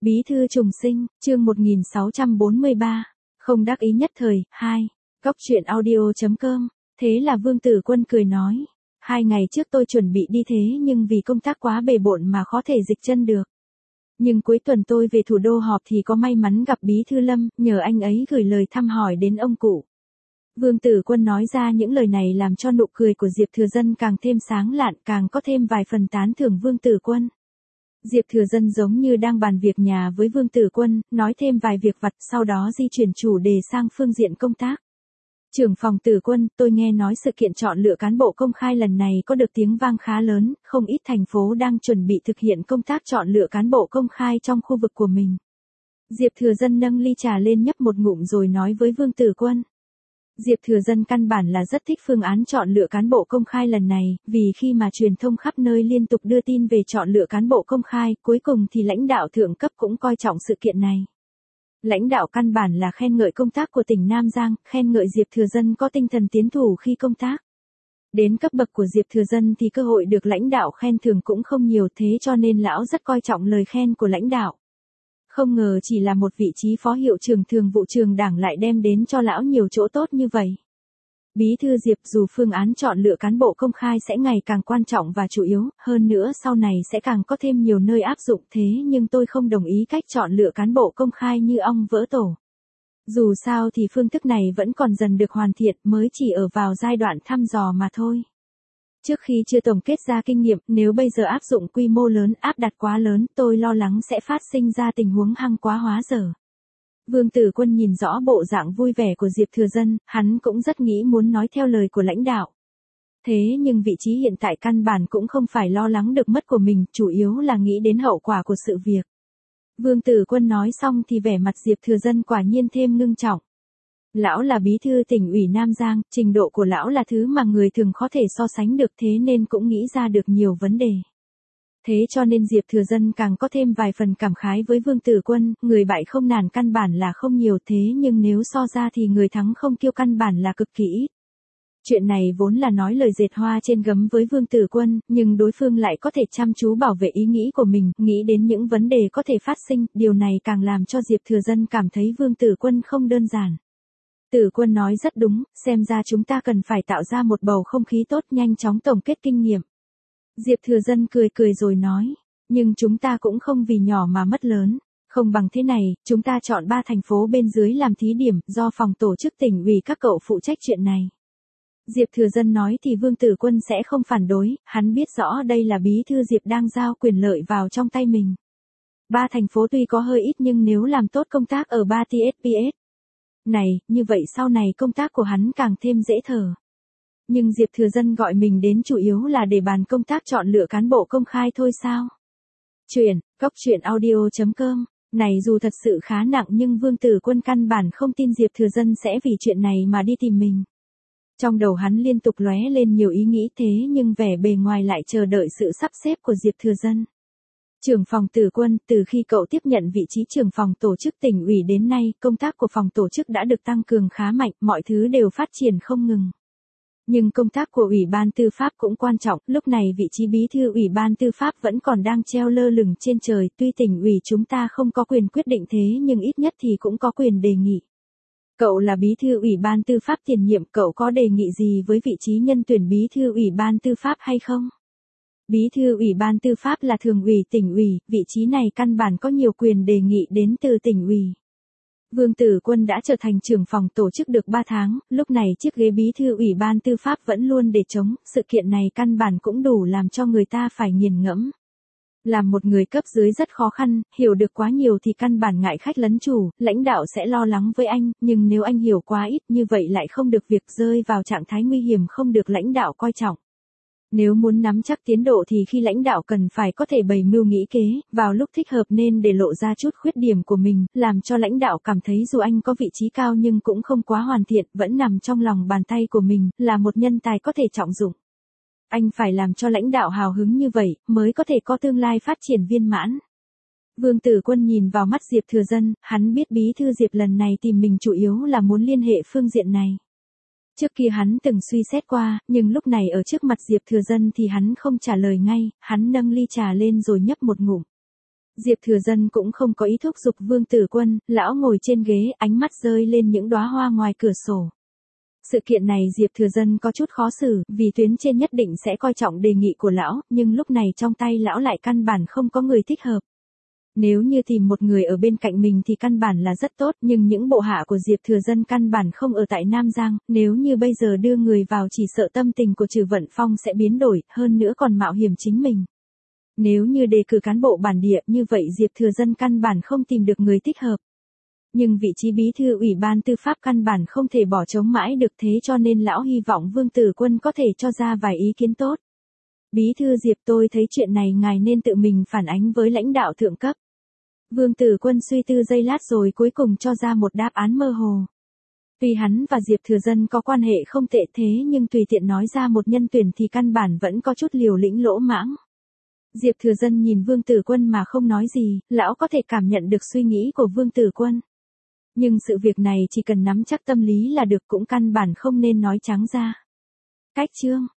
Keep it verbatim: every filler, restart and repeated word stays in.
Bí thư trùng sinh, chương một nghìn sáu trăm bốn mươi ba, không đắc ý nhất thời, hai, góc truyện audio.com, thế là Vương Tử Quân cười nói, hai ngày trước tôi chuẩn bị đi thế nhưng vì công tác quá bề bộn mà khó thể dịch chân được. Nhưng cuối tuần tôi về thủ đô họp thì có may mắn gặp Bí thư Lâm, nhờ anh ấy gửi lời thăm hỏi đến ông cụ. Vương Tử Quân nói ra những lời này làm cho nụ cười của Diệp Thừa Dân càng thêm sáng lạn, càng có thêm vài phần tán thưởng Vương Tử Quân. Diệp Thừa Dân giống như đang bàn việc nhà với Vương Tử Quân, nói thêm vài việc vặt, sau đó di chuyển chủ đề sang phương diện công tác. Trưởng phòng Tử Quân, tôi nghe nói sự kiện chọn lựa cán bộ công khai lần này có được tiếng vang khá lớn, không ít thành phố đang chuẩn bị thực hiện công tác chọn lựa cán bộ công khai trong khu vực của mình. Diệp Thừa Dân nâng ly trà lên nhấp một ngụm rồi nói với Vương Tử Quân. Diệp Thừa Dân căn bản là rất thích phương án chọn lựa cán bộ công khai lần này, vì khi mà truyền thông khắp nơi liên tục đưa tin về chọn lựa cán bộ công khai, cuối cùng thì lãnh đạo thượng cấp cũng coi trọng sự kiện này. Lãnh đạo căn bản là khen ngợi công tác của tỉnh Nam Giang, khen ngợi Diệp Thừa Dân có tinh thần tiến thủ khi công tác. Đến cấp bậc của Diệp Thừa Dân thì cơ hội được lãnh đạo khen thưởng cũng không nhiều, thế cho nên lão rất coi trọng lời khen của lãnh đạo. Không ngờ chỉ là một vị trí phó hiệu trưởng thường vụ trường đảng lại đem đến cho lão nhiều chỗ tốt như vậy. Bí thư Diệp, dù phương án chọn lựa cán bộ công khai sẽ ngày càng quan trọng và chủ yếu, hơn nữa sau này sẽ càng có thêm nhiều nơi áp dụng, thế nhưng tôi không đồng ý cách chọn lựa cán bộ công khai như ong vỡ tổ. Dù sao thì phương thức này vẫn còn dần được hoàn thiện, mới chỉ ở vào giai đoạn thăm dò mà thôi. Trước khi chưa tổng kết ra kinh nghiệm, nếu bây giờ áp dụng quy mô lớn, áp đặt quá lớn, tôi lo lắng sẽ phát sinh ra tình huống hăng quá hóa dở. Vương Tử Quân nhìn rõ bộ dạng vui vẻ của Diệp Thừa Dân, hắn cũng rất nghĩ muốn nói theo lời của lãnh đạo. Thế nhưng vị trí hiện tại căn bản cũng không phải lo lắng được mất của mình, chủ yếu là nghĩ đến hậu quả của sự việc. Vương Tử Quân nói xong thì vẻ mặt Diệp Thừa Dân quả nhiên thêm ngưng trọng. Lão là bí thư tỉnh ủy Nam Giang, trình độ của lão là thứ mà người thường khó thể so sánh được, thế nên cũng nghĩ ra được nhiều vấn đề. Thế cho nên Diệp Thừa Dân càng có thêm vài phần cảm khái với Vương Tử Quân, người bại không nản căn bản là không nhiều, thế nhưng nếu so ra thì người thắng không kiêu căn bản là cực kỳ ít. Chuyện này vốn là nói lời dệt hoa trên gấm với Vương Tử Quân, nhưng đối phương lại có thể chăm chú bảo vệ ý nghĩ của mình, nghĩ đến những vấn đề có thể phát sinh, điều này càng làm cho Diệp Thừa Dân cảm thấy Vương Tử Quân không đơn giản. Tử Quân nói rất đúng, xem ra chúng ta cần phải tạo ra một bầu không khí tốt, nhanh chóng tổng kết kinh nghiệm. Diệp Thừa Dân cười cười rồi nói, nhưng chúng ta cũng không vì nhỏ mà mất lớn, không bằng thế này, chúng ta chọn ba thành phố bên dưới làm thí điểm, do phòng tổ chức tỉnh ủy các cậu phụ trách chuyện này. Diệp Thừa Dân nói thì Vương Tử Quân sẽ không phản đối, hắn biết rõ đây là bí thư Diệp đang giao quyền lợi vào trong tay mình. Ba thành phố tuy có hơi ít nhưng nếu làm tốt công tác ở ba tê ét pê ét này, như vậy sau này công tác của hắn càng thêm dễ thở. Nhưng Diệp Thừa Dân gọi mình đến chủ yếu là để bàn công tác chọn lựa cán bộ công khai thôi sao? Chuyện, góc truyện audio.com, này dù thật sự khá nặng nhưng Vương Tử Quân căn bản không tin Diệp Thừa Dân sẽ vì chuyện này mà đi tìm mình. Trong đầu hắn liên tục lóe lên nhiều ý nghĩ, thế nhưng vẻ bề ngoài lại chờ đợi sự sắp xếp của Diệp Thừa Dân. Trưởng phòng Tử Quân, từ khi cậu tiếp nhận vị trí trưởng phòng tổ chức tỉnh ủy đến nay, công tác của phòng tổ chức đã được tăng cường khá mạnh, mọi thứ đều phát triển không ngừng. Nhưng công tác của Ủy ban Tư pháp cũng quan trọng, lúc này vị trí bí thư Ủy ban Tư pháp vẫn còn đang treo lơ lửng trên trời, tuy tỉnh ủy chúng ta không có quyền quyết định thế nhưng ít nhất thì cũng có quyền đề nghị. Cậu là bí thư Ủy ban Tư pháp tiền nhiệm, cậu có đề nghị gì với vị trí nhân tuyển bí thư Ủy ban Tư pháp hay không? Bí thư Ủy ban Tư pháp là thường ủy tỉnh ủy, vị trí này căn bản có nhiều quyền đề nghị đến từ tỉnh ủy. Vương Tử Quân đã trở thành trưởng phòng tổ chức được ba tháng, lúc này chiếc ghế bí thư Ủy ban Tư pháp vẫn luôn để trống, sự kiện này căn bản cũng đủ làm cho người ta phải nghiền ngẫm. Làm một người cấp dưới rất khó khăn, hiểu được quá nhiều thì căn bản ngại khách lấn chủ, lãnh đạo sẽ lo lắng với anh, nhưng nếu anh hiểu quá ít như vậy lại không được việc, rơi vào trạng thái nguy hiểm không được lãnh đạo coi trọng. Nếu muốn nắm chắc tiến độ thì khi lãnh đạo cần phải có thể bày mưu nghĩ kế, vào lúc thích hợp nên để lộ ra chút khuyết điểm của mình, làm cho lãnh đạo cảm thấy dù anh có vị trí cao nhưng cũng không quá hoàn thiện, vẫn nằm trong lòng bàn tay của mình, là một nhân tài có thể trọng dụng. Anh phải làm cho lãnh đạo hào hứng như vậy, mới có thể có tương lai phát triển viên mãn. Vương Tử Quân nhìn vào mắt Diệp Thừa Dân, hắn biết bí thư Diệp lần này tìm mình chủ yếu là muốn liên hệ phương diện này. Trước kia hắn từng suy xét qua, nhưng lúc này ở trước mặt Diệp Thừa Dân thì hắn không trả lời ngay, hắn nâng ly trà lên rồi nhấp một ngụm. Diệp Thừa Dân cũng không có ý thúc giục Vương Tử Quân, lão ngồi trên ghế, ánh mắt rơi lên những đóa hoa ngoài cửa sổ. Sự kiện này Diệp Thừa Dân có chút khó xử, vì tuyến trên nhất định sẽ coi trọng đề nghị của lão, nhưng lúc này trong tay lão lại căn bản không có người thích hợp. Nếu như tìm một người ở bên cạnh mình thì căn bản là rất tốt, nhưng những bộ hạ của Diệp Thừa Dân căn bản không ở tại Nam Giang, nếu như bây giờ đưa người vào chỉ sợ tâm tình của Trừ Vận Phong sẽ biến đổi, hơn nữa còn mạo hiểm chính mình. Nếu như đề cử cán bộ bản địa như vậy Diệp Thừa Dân căn bản không tìm được người thích hợp. Nhưng vị trí bí thư ủy ban tư pháp căn bản không thể bỏ trống mãi được, thế cho nên lão hy vọng Vương Tử Quân có thể cho ra vài ý kiến tốt. Bí thư Diệp, tôi thấy chuyện này ngài nên tự mình phản ánh với lãnh đạo thượng cấp. Vương Tử Quân suy tư giây lát rồi cuối cùng cho ra một đáp án mơ hồ. Tuy hắn và Diệp Thừa Dân có quan hệ không tệ thế nhưng tùy tiện nói ra một nhân tuyển thì căn bản vẫn có chút liều lĩnh lỗ mãng. Diệp Thừa Dân nhìn Vương Tử Quân mà không nói gì, lão có thể cảm nhận được suy nghĩ của Vương Tử Quân. Nhưng sự việc này chỉ cần nắm chắc tâm lý là được, cũng căn bản không nên nói trắng ra. Cách chương